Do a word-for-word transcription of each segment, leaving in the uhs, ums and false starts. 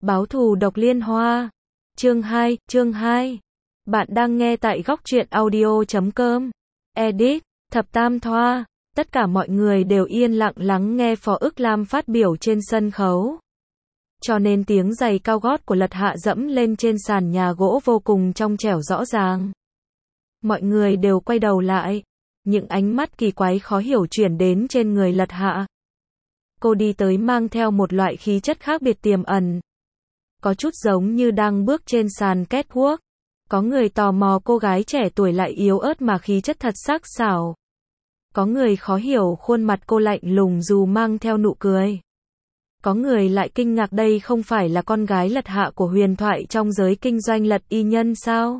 Báo thù độc liên hoa. Chương hai, chương hai. Bạn đang nghe tại góc truyện audio chấm com. Edit, Thập Tam Thoa. Tất cả mọi người đều yên lặng lắng nghe Phó Ức Lam phát biểu trên sân khấu. Cho nên tiếng giày cao gót của Lật Hạ dẫm lên trên sàn nhà gỗ vô cùng trong trẻo rõ ràng. Mọi người đều quay đầu lại. Những ánh mắt kỳ quái khó hiểu chuyển đến trên người Lật Hạ. Cô đi tới mang theo một loại khí chất khác biệt tiềm ẩn. Có chút giống như đang bước trên sàn catwalk. Có người tò mò cô gái trẻ tuổi lại yếu ớt mà khí chất thật sắc sảo. Có người khó hiểu khuôn mặt cô lạnh lùng dù mang theo nụ cười. Có người lại kinh ngạc đây không phải là con gái Lật Hạ của huyền thoại trong giới kinh doanh Lật y nhân sao?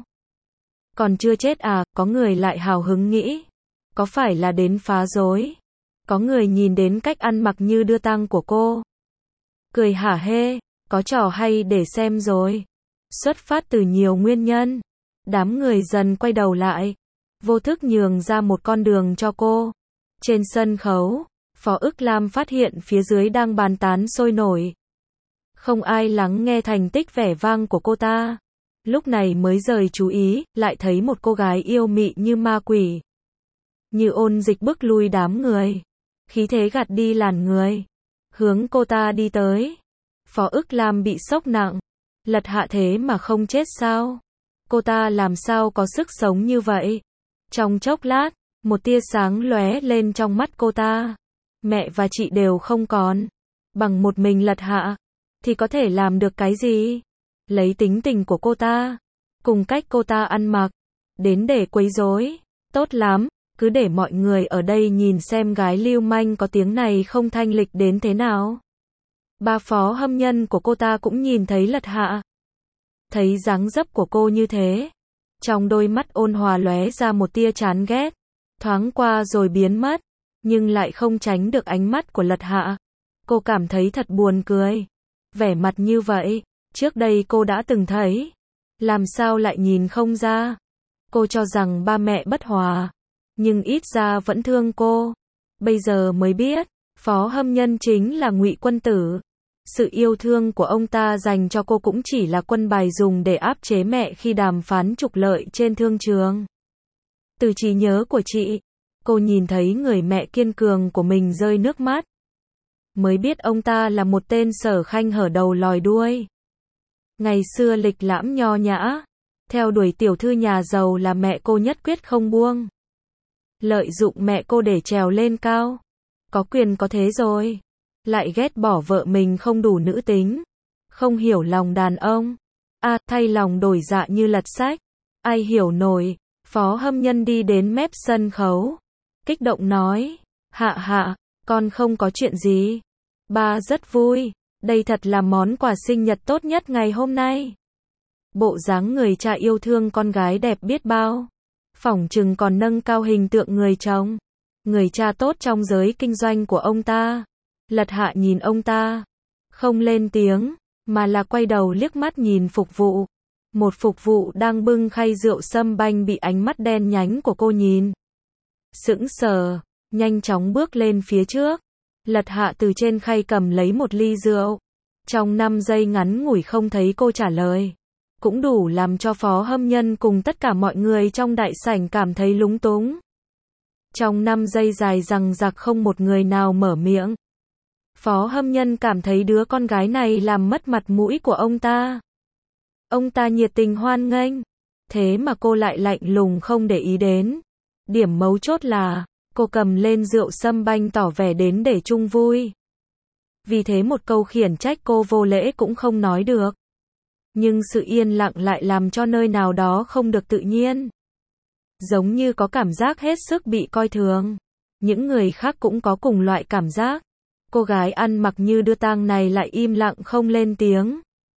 Còn chưa chết à? Có người lại hào hứng nghĩ. Có phải là đến phá rối? Có người nhìn đến cách ăn mặc như đưa tang của cô. Cười hả hê, có trò hay để xem rồi. Xuất phát từ nhiều nguyên nhân. Đám người dần quay đầu lại. Vô thức nhường ra một con đường cho cô. Trên sân khấu, Phó Ức Lam phát hiện phía dưới đang bàn tán sôi nổi. Không ai lắng nghe thành tích vẻ vang của cô ta. Lúc này mới rời chú ý, lại thấy một cô gái yêu mị như ma quỷ. Như ôn dịch bức lui đám người. Khí thế gạt đi làn người. Hướng cô ta đi tới. Phó Ức Lam bị sốc nặng. Lật Hạ thế mà không chết sao? Cô ta làm sao có sức sống như vậy? Trong chốc lát, một tia sáng lóe lên trong mắt cô ta. Mẹ và chị đều không còn. Bằng một mình Lật Hạ, thì có thể làm được cái gì? Lấy tính tình của cô ta, cùng cách cô ta ăn mặc, đến để quấy rối. Tốt lắm, cứ để mọi người ở đây nhìn xem gái lưu manh có tiếng này không thanh lịch đến thế nào. Ba phó hâm nhân của cô ta cũng nhìn thấy Lật Hạ. Thấy dáng dấp của cô như thế, trong đôi mắt ôn hòa lóe ra một tia chán ghét, thoáng qua rồi biến mất, nhưng lại không tránh được ánh mắt của Lật Hạ. Cô cảm thấy thật buồn cười. Vẻ mặt như vậy, trước đây cô đã từng thấy. Làm sao lại nhìn không ra? Cô cho rằng ba mẹ bất hòa, nhưng ít ra vẫn thương cô. Bây giờ mới biết, phó hâm nhân chính là Ngụy Quân Tử. Sự yêu thương của ông ta dành cho cô cũng chỉ là quân bài dùng để áp chế mẹ khi đàm phán trục lợi trên thương trường. Từ trí nhớ của chị, cô nhìn thấy người mẹ kiên cường của mình rơi nước mắt. Mới biết ông ta là một tên sở khanh hở đầu lòi đuôi. Ngày xưa lịch lãm nho nhã, theo đuổi tiểu thư nhà giàu là mẹ cô nhất quyết không buông. Lợi dụng mẹ cô để trèo lên cao. Có quyền có thế rồi. Lại ghét bỏ vợ mình không đủ nữ tính. Không hiểu lòng đàn ông. À, thay lòng đổi dạ như lật sách. Ai hiểu nổi. Phó hâm nhân đi đến mép sân khấu. Kích động nói. Hạ hạ, con không có chuyện gì. Ba rất vui. Đây thật là món quà sinh nhật tốt nhất ngày hôm nay. Bộ dáng người cha yêu thương con gái đẹp biết bao. Phỏng chừng còn nâng cao hình tượng người chồng. Người cha tốt trong giới kinh doanh của ông ta. Lật Hạ nhìn ông ta. Không lên tiếng, mà là quay đầu liếc mắt nhìn phục vụ. Một phục vụ đang bưng khay rượu sâm banh bị ánh mắt đen nhánh của cô nhìn. Sững sờ, nhanh chóng bước lên phía trước. Lật Hạ từ trên khay cầm lấy một ly rượu. Trong năm giây ngắn ngủi không thấy cô trả lời. Cũng đủ làm cho phó hâm nhân cùng tất cả mọi người trong đại sảnh cảm thấy lúng túng. Trong năm giây dài dằng dặc không một người nào mở miệng. Phó hâm nhân cảm thấy đứa con gái này làm mất mặt mũi của ông ta. Ông ta nhiệt tình hoan nghênh. Thế mà cô lại lạnh lùng không để ý đến. Điểm mấu chốt là, cô cầm lên rượu sâm banh tỏ vẻ đến để chung vui. Vì thế một câu khiển trách cô vô lễ cũng không nói được. Nhưng sự yên lặng lại làm cho nơi nào đó không được tự nhiên. Giống như có cảm giác hết sức bị coi thường. Những người khác cũng có cùng loại cảm giác. Cô gái ăn mặc như đưa tang này lại im lặng không lên tiếng.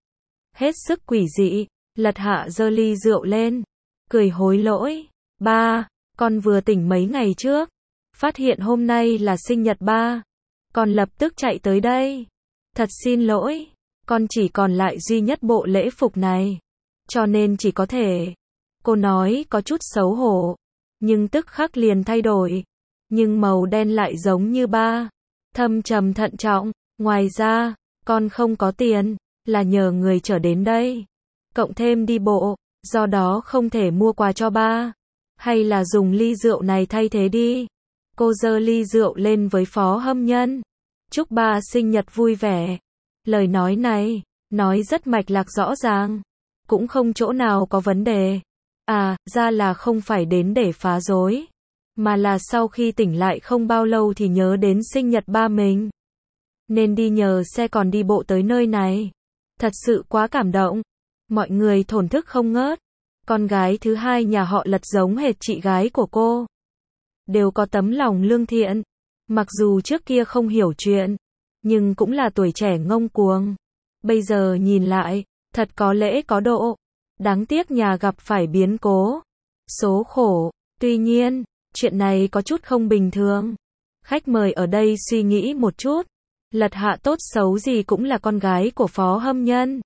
Hết sức quỷ dị, Lật Hạ giơ ly rượu lên. Cười hối lỗi. Ba, con vừa tỉnh mấy ngày trước. Phát hiện hôm nay là sinh nhật ba. Con lập tức chạy tới đây. Thật xin lỗi. Con chỉ còn lại duy nhất bộ lễ phục này. Cho nên chỉ có thể. Cô nói có chút xấu hổ. Nhưng tức khắc liền thay đổi. Nhưng màu đen lại giống như ba. Thâm trầm thận trọng. Ngoài ra, con không có tiền. là nhờ người chở đến đây. Cộng thêm đi bộ, do đó không thể mua quà cho ba. Hay là dùng ly rượu này thay thế đi. Cô giơ ly rượu lên với Phó Hâm Nhân. Chúc ba sinh nhật vui vẻ. Lời nói này, nói rất mạch lạc rõ ràng. Cũng không chỗ nào có vấn đề. À, ra là không phải đến để phá rối. Mà là sau khi tỉnh lại không bao lâu thì nhớ đến sinh nhật ba mình. Nên đi nhờ xe còn đi bộ tới nơi này. Thật sự quá cảm động. Mọi người thổn thức không ngớt. Con gái thứ hai nhà họ Lật giống hệt chị gái của cô. Đều có tấm lòng lương thiện. Mặc dù trước kia không hiểu chuyện, nhưng cũng là tuổi trẻ ngông cuồng. Bây giờ nhìn lại, thật có lễ có độ. Đáng tiếc nhà gặp phải biến cố. Số khổ. Tuy nhiên, chuyện này có chút không bình thường. Khách mời ở đây suy nghĩ một chút. Lật Hạ tốt xấu gì cũng là con gái của Phó Hâm Nhân.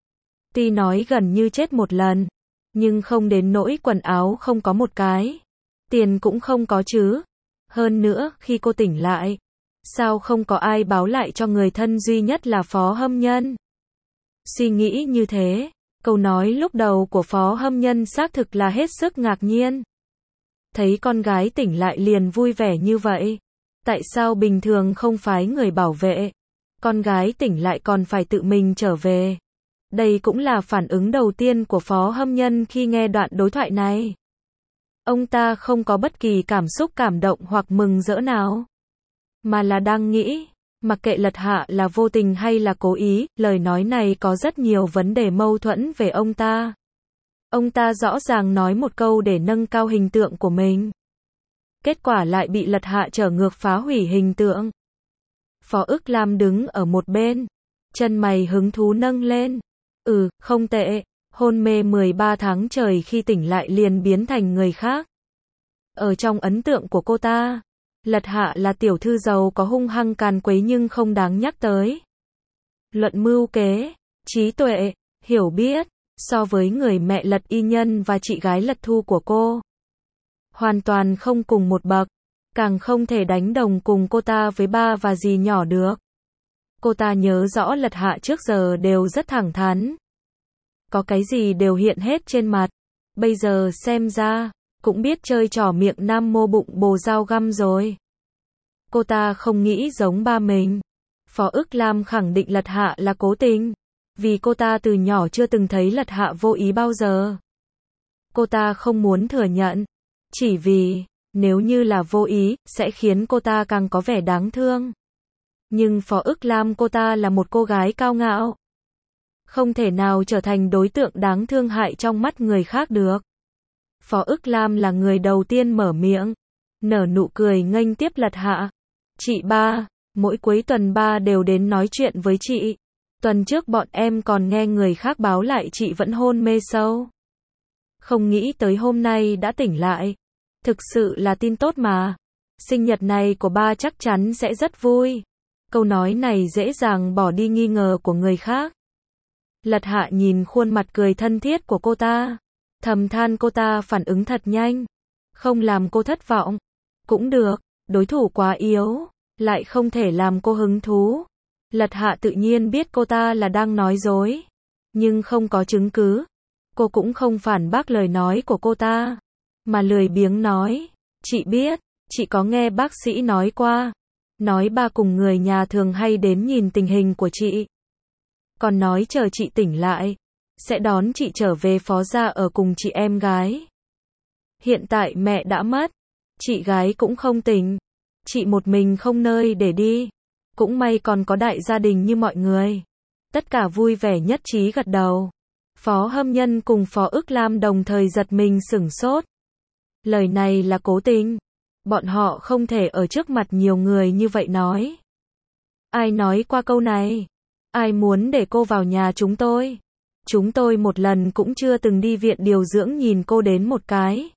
Tuy nói gần như chết một lần, nhưng không đến nỗi quần áo không có một cái. Tiền cũng không có chứ. Hơn nữa, khi cô tỉnh lại, sao không có ai báo lại cho người thân duy nhất là Phó Hâm Nhân? Suy nghĩ như thế, câu nói lúc đầu của Phó Hâm Nhân xác thực là hết sức ngạc nhiên. Thấy con gái tỉnh lại liền vui vẻ như vậy. Tại sao bình thường không phái người bảo vệ? Con gái tỉnh lại còn phải tự mình trở về. Đây cũng là phản ứng đầu tiên của Phó Hâm Nhân khi nghe đoạn đối thoại này. Ông ta không có bất kỳ cảm xúc cảm động hoặc mừng rỡ nào. Mà là đang nghĩ, mặc kệ Lật Hạ là vô tình hay là cố ý, lời nói này có rất nhiều vấn đề mâu thuẫn về ông ta. Ông ta rõ ràng nói một câu để nâng cao hình tượng của mình. Kết quả lại bị Lật Hạ trở ngược phá hủy hình tượng. Phó Ức Lam đứng ở một bên, chân mày hứng thú nâng lên. Ừ, không tệ, hôn mê mười ba tháng trời khi tỉnh lại liền biến thành người khác. Ở trong ấn tượng của cô ta, Lật Hạ là tiểu thư giàu có hung hăng càn quấy nhưng không đáng nhắc tới. Luận mưu kế, trí tuệ, hiểu biết, so với người mẹ Lật Y Nhân và chị gái Lật Thu của cô, hoàn toàn không cùng một bậc, càng không thể đánh đồng cùng cô ta với ba và dì nhỏ được. Cô ta nhớ rõ Lật Hạ trước giờ đều rất thẳng thắn. Có cái gì đều hiện hết trên mặt. Bây giờ xem ra, cũng biết chơi trò miệng nam mô bụng bồ dao găm rồi. Cô ta không nghĩ giống ba mình. Phó Ức Lam khẳng định Lật Hạ là cố tình. Vì cô ta từ nhỏ chưa từng thấy Lật Hạ vô ý bao giờ. Cô ta không muốn thừa nhận. Chỉ vì, nếu như là vô ý, sẽ khiến cô ta càng có vẻ đáng thương. Nhưng Phó Ức Lam cô ta là một cô gái cao ngạo. Không thể nào trở thành đối tượng đáng thương hại trong mắt người khác được. Phó Ức Lam là người đầu tiên mở miệng. Nở nụ cười nghênh tiếp Lật Hạ. Chị ba, mỗi cuối tuần ba đều đến nói chuyện với chị. Tuần trước bọn em còn nghe người khác báo lại chị vẫn hôn mê sâu. Không nghĩ tới hôm nay đã tỉnh lại. Thực sự là tin tốt mà. Sinh nhật này của ba chắc chắn sẽ rất vui. Câu nói này dễ dàng bỏ đi nghi ngờ của người khác. Lật Hạ nhìn khuôn mặt cười thân thiết của cô ta. Thầm than cô ta phản ứng thật nhanh. Không làm cô thất vọng. Cũng được, đối thủ quá yếu. Lại không thể làm cô hứng thú. Lật Hạ tự nhiên biết cô ta là đang nói dối. Nhưng không có chứng cứ. Cô cũng không phản bác lời nói của cô ta. Mà lười biếng nói. Chị biết, chị có nghe bác sĩ nói qua. Nói ba cùng người nhà thường hay đến nhìn tình hình của chị. Còn nói chờ chị tỉnh lại, sẽ đón chị trở về Phó gia ở cùng chị em gái. Hiện tại mẹ đã mất, chị gái cũng không tỉnh, chị một mình không nơi để đi. Cũng may còn có đại gia đình như mọi người. Tất cả vui vẻ nhất trí gật đầu. Phó Hâm Nhân cùng Phó Ức Lam đồng thời giật mình sửng sốt. Lời này là cố tình. Bọn họ không thể ở trước mặt nhiều người như vậy nói. Ai nói qua câu này? Ai muốn để cô vào nhà chúng tôi? Chúng tôi một lần cũng chưa từng đi viện điều dưỡng nhìn cô đến một cái.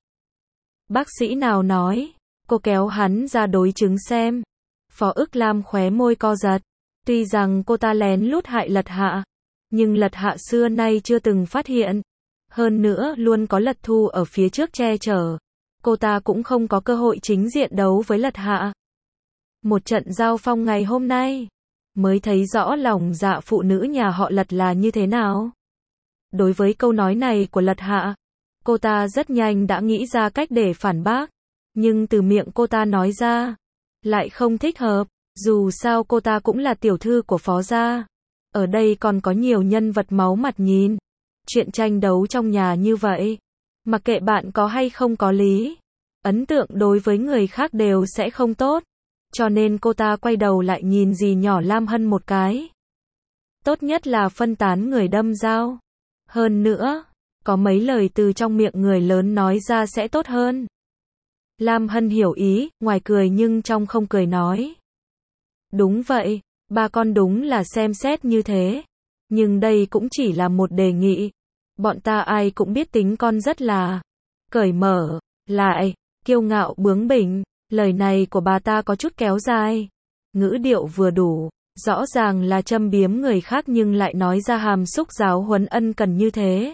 Bác sĩ nào nói? Cô kéo hắn ra đối chứng xem. Phó Ức Lam khóe môi co giật. Tuy rằng cô ta lén lút hại Lật Hạ, nhưng Lật Hạ xưa nay chưa từng phát hiện. Hơn nữa luôn có Lật Thu ở phía trước che chở. Cô ta cũng không có cơ hội chính diện đấu với Lật Hạ. Một trận giao phong ngày hôm nay, mới thấy rõ lòng dạ phụ nữ nhà họ Lật là như thế nào. Đối với câu nói này của Lật Hạ, cô ta rất nhanh đã nghĩ ra cách để phản bác, nhưng từ miệng cô ta nói ra, lại không thích hợp, dù sao cô ta cũng là tiểu thư của Phó gia. Ở đây còn có nhiều nhân vật máu mặt nhìn. Chuyện tranh đấu trong nhà như vậy, mặc kệ bạn có hay không có lý, ấn tượng đối với người khác đều sẽ không tốt. Cho nên cô ta quay đầu lại nhìn dì nhỏ Lam Hân một cái. Tốt nhất là phân tán người đâm dao. Hơn nữa, có mấy lời từ trong miệng người lớn nói ra sẽ tốt hơn. Lam Hân hiểu ý, ngoài cười nhưng trong không cười nói. Đúng vậy, ba con đúng là xem xét như thế. Nhưng đây cũng chỉ là một đề nghị. Bọn ta ai cũng biết tính con rất là cởi mở, lại kiêu ngạo bướng bỉnh. Lời này của bà ta có chút kéo dài. Ngữ điệu vừa đủ, rõ ràng là châm biếm người khác nhưng lại nói ra hàm xúc giáo huấn ân cần như thế.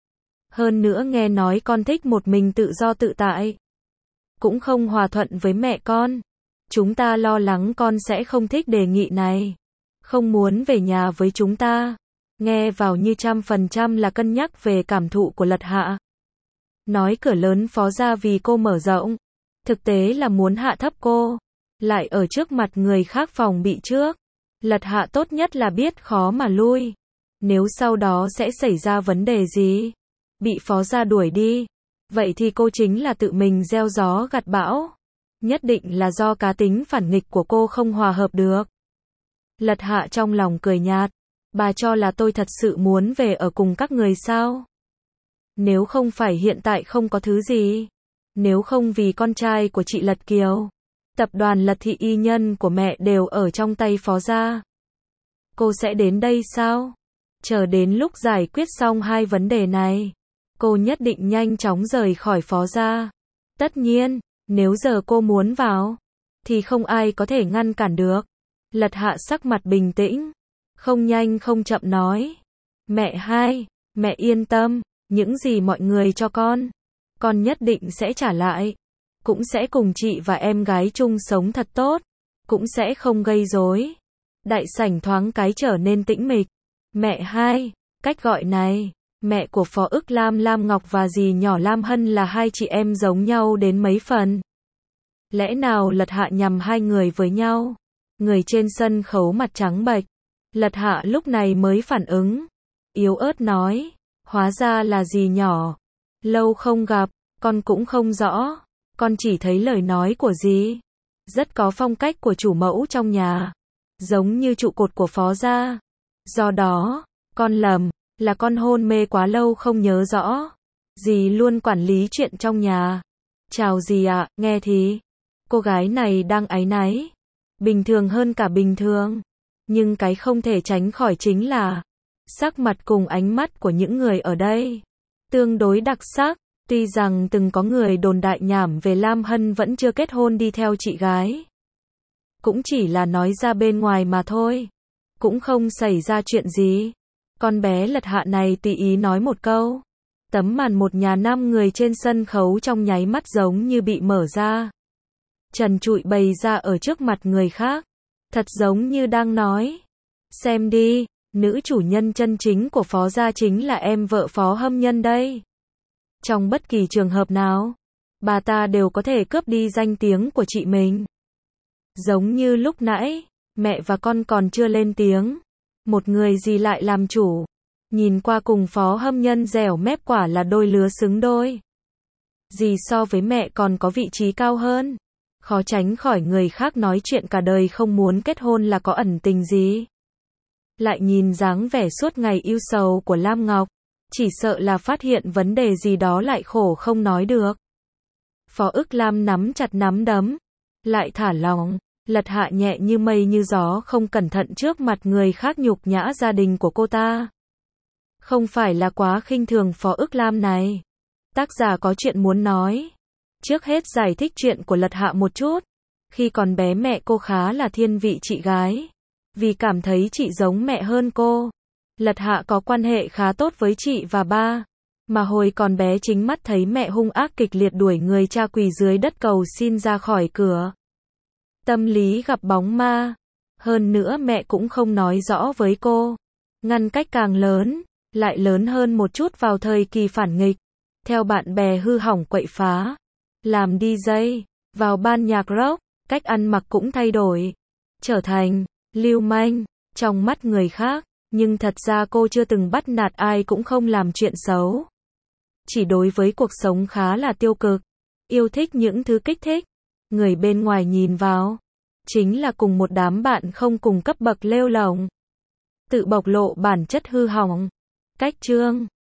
Hơn nữa nghe nói con thích một mình tự do tự tại, cũng không hòa thuận với mẹ con. Chúng ta lo lắng con sẽ không thích đề nghị này, không muốn về nhà với chúng ta. Nghe vào như trăm phần trăm là cân nhắc về cảm thụ của Lật Hạ. Nói cửa lớn Phó gia vì cô mở rộng, thực tế là muốn hạ thấp cô, lại ở trước mặt người khác phòng bị trước. Lật Hạ tốt nhất là biết khó mà lui. Nếu sau đó sẽ xảy ra vấn đề gì, bị Phó gia đuổi đi, vậy thì cô chính là tự mình gieo gió gặt bão. Nhất định là do cá tính phản nghịch của cô không hòa hợp được. Lật Hạ trong lòng cười nhạt. Bà cho là tôi thật sự muốn về ở cùng các người sao? Nếu không phải hiện tại không có thứ gì, nếu không vì con trai của chị Lật Kiều, tập đoàn Lật Thị y nhân của mẹ đều ở trong tay Phó gia, cô sẽ đến đây sao? Chờ đến lúc giải quyết xong hai vấn đề này, cô nhất định nhanh chóng rời khỏi Phó gia. Tất nhiên, nếu giờ cô muốn vào, thì không ai có thể ngăn cản được. Lật Hạ sắc mặt bình tĩnh, không nhanh không chậm nói. Mẹ hai, mẹ yên tâm, những gì mọi người cho con, con nhất định sẽ trả lại. Cũng sẽ cùng chị và em gái chung sống thật tốt, cũng sẽ không gây rối. Đại sảnh thoáng cái trở nên tĩnh mịch. Mẹ hai, cách gọi này, mẹ của Phó Ức Lam Lam Ngọc và dì nhỏ Lam Hân là hai chị em giống nhau đến mấy phần. Lẽ nào Lật Hạ nhầm hai người với nhau? Người trên sân khấu mặt trắng bệch. Lật Hạ lúc này mới phản ứng, yếu ớt nói, hóa ra là dì nhỏ. Lâu không gặp, con cũng không rõ, con chỉ thấy lời nói của dì rất có phong cách của chủ mẫu trong nhà, giống như trụ cột của Phó gia. Do đó, con lầm, là con hôn mê quá lâu không nhớ rõ. Dì luôn quản lý chuyện trong nhà. Chào dì ạ, nghe thì cô gái này đang áy náy, bình thường hơn cả bình thường. Nhưng cái không thể tránh khỏi chính là sắc mặt cùng ánh mắt của những người ở đây tương đối đặc sắc. Tuy rằng từng có người đồn đại nhảm về Lam Hân vẫn chưa kết hôn đi theo chị gái, cũng chỉ là nói ra bên ngoài mà thôi, cũng không xảy ra chuyện gì. Con bé Lật Hạ này tùy ý nói một câu, tấm màn một nhà năm người trên sân khấu trong nháy mắt giống như bị mở ra, trần trụi bày ra ở trước mặt người khác. Thật giống như đang nói, xem đi, nữ chủ nhân chân chính của Phó gia chính là em vợ Phó Hâm Nhân đây. Trong bất kỳ trường hợp nào, bà ta đều có thể cướp đi danh tiếng của chị mình. Giống như lúc nãy, mẹ và con còn chưa lên tiếng, một người gì lại làm chủ. Nhìn qua cùng Phó Hâm Nhân dẻo mép quả là đôi lứa xứng đôi. Dì so với mẹ còn có vị trí cao hơn. Khó tránh khỏi người khác nói chuyện cả đời không muốn kết hôn là có ẩn tình gì. Lại nhìn dáng vẻ suốt ngày ưu sầu của Lam Ngọc, chỉ sợ là phát hiện vấn đề gì đó lại khổ không nói được. Phó Ức Lam nắm chặt nắm đấm, lại thả lỏng. Lật Hạ nhẹ như mây như gió không cẩn thận trước mặt người khác nhục nhã gia đình của cô ta. Không phải là quá khinh thường Phó Ức Lam này. Tác giả có chuyện muốn nói. Trước hết giải thích chuyện của Lật Hạ một chút. Khi còn bé mẹ cô khá là thiên vị chị gái, vì cảm thấy chị giống mẹ hơn cô. Lật Hạ có quan hệ khá tốt với chị và ba, mà hồi còn bé chính mắt thấy mẹ hung ác kịch liệt đuổi người cha quỳ dưới đất cầu xin ra khỏi cửa. Tâm lý gặp bóng ma. Hơn nữa mẹ cũng không nói rõ với cô. Ngăn cách càng lớn, lại lớn hơn một chút vào thời kỳ phản nghịch. Theo bạn bè hư hỏng quậy phá. Làm đi jay, vào ban nhạc rock, cách ăn mặc cũng thay đổi. Trở thành lưu manh trong mắt người khác, nhưng thật ra cô chưa từng bắt nạt ai cũng không làm chuyện xấu. Chỉ đối với cuộc sống khá là tiêu cực, yêu thích những thứ kích thích. Người bên ngoài nhìn vào, chính là cùng một đám bạn không cùng cấp bậc lêu lổng. Tự bộc lộ bản chất hư hỏng. Cách chương